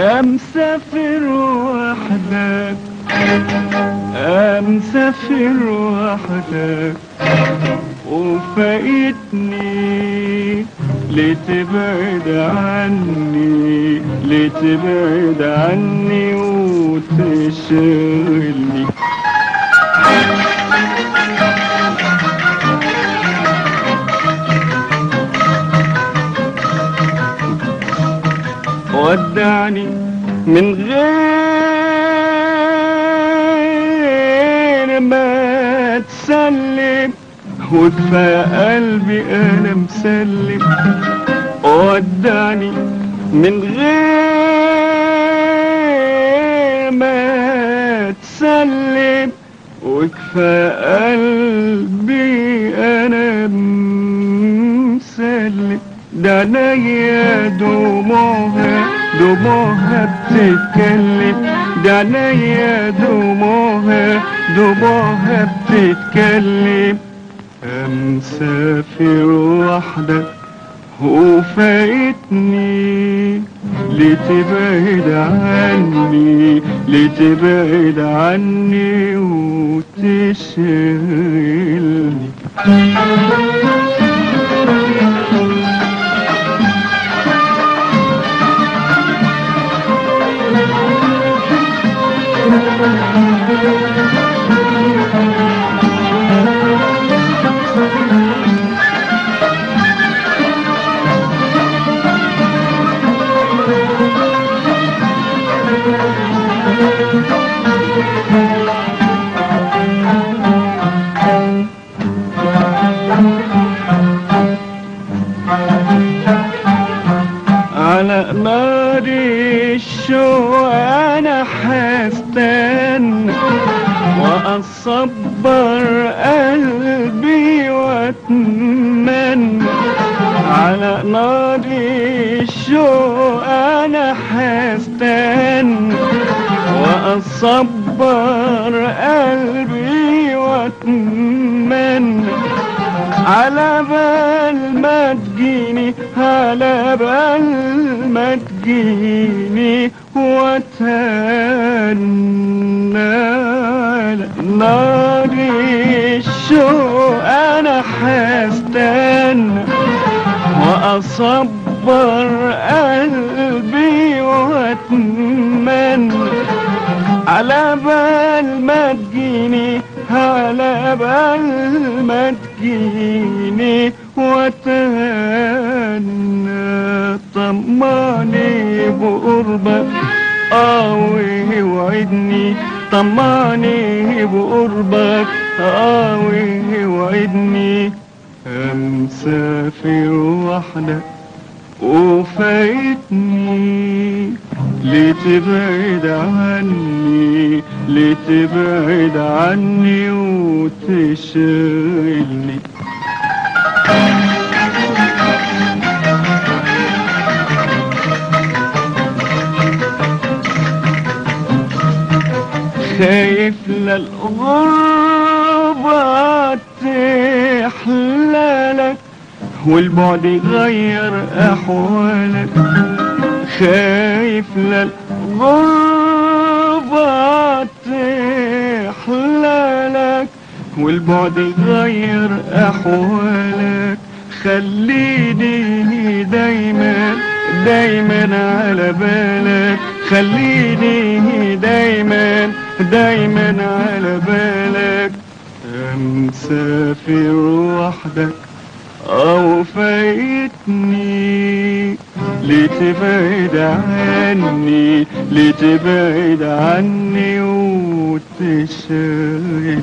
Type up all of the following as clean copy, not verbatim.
مسافر وحدك، مسافر وحدك وفايتني، لتبعد عني، لتبعد عني وتشغلني. ودعني من غير ما تسلم، وكفى قلبي انا مسلم. ودعني من غير ما تسلم، وكفى قلبي انا مسلم. ده عينيا دموعها، دموعها بتتكلم، ده عينيا دموعها، دموعها بتتكلم. مسافر وحدك وفايتني، لتبعد عني، لتبعد عني وتشغلني. على نار الشوق انا حستنى، واصبر قلبي واتمنى. على نار الشوق انا حستنى، واصبر قلبي واتمنى. على بال ما تجيني، على بال ما تجيني واتهنى. على نار الشوق انا حستنى، واصبر قلبي واتمنى. على بال ما تجيني، على بال ما تجيني واتهنى. طمعني بقربك وعدني، طمعني بقربك وعدني. مسافر وحدك وفايتني، لتبعد عني، لتبعد عني وتشغلني. خايف للغربة تحلالك، والبعد يغير احوالك. خايف للغربة تحلالك، والبعد يغير احوالك. خليني دايما دايما على بالك، خليني دايما دايما على بالك. مسافر وحدك فايتني، لتبعد عني، لتبعد عني وتشغلني.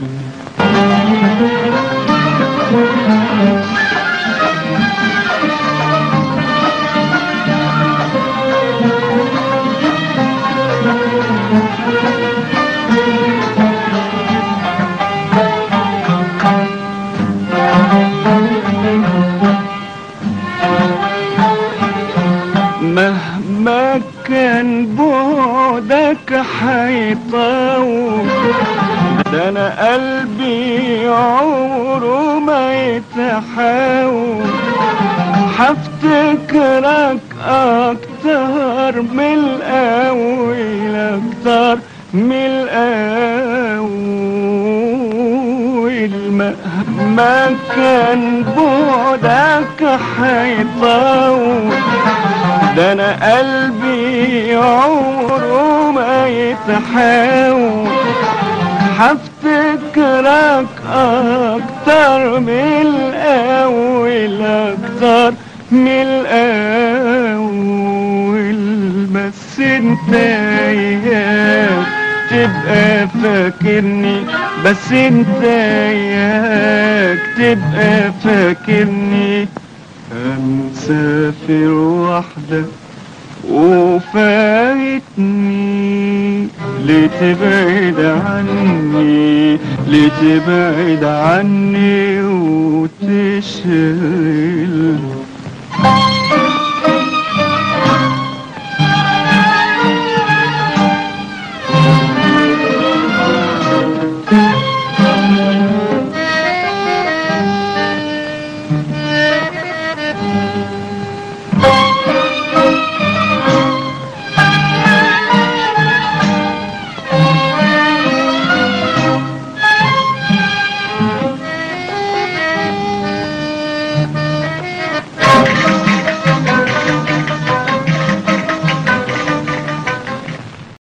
مهما كان بعدك حيطول، ده انا قلبي عمره ما يتحول. حفتكرك اكتر من الاول، اكتر من الاول. مهما كان بعدك حيطول، ده انا قلبي عمره ما يتحاول. هفتكرك اكتر من الاول، اكتر من الاول. بس انت اياك تبقى فاكرني، بس انت اياك تبقى فاكرني. مسافر وحدك وفايتني، ليه تبعد عني، ليه تبعد عني وتشغل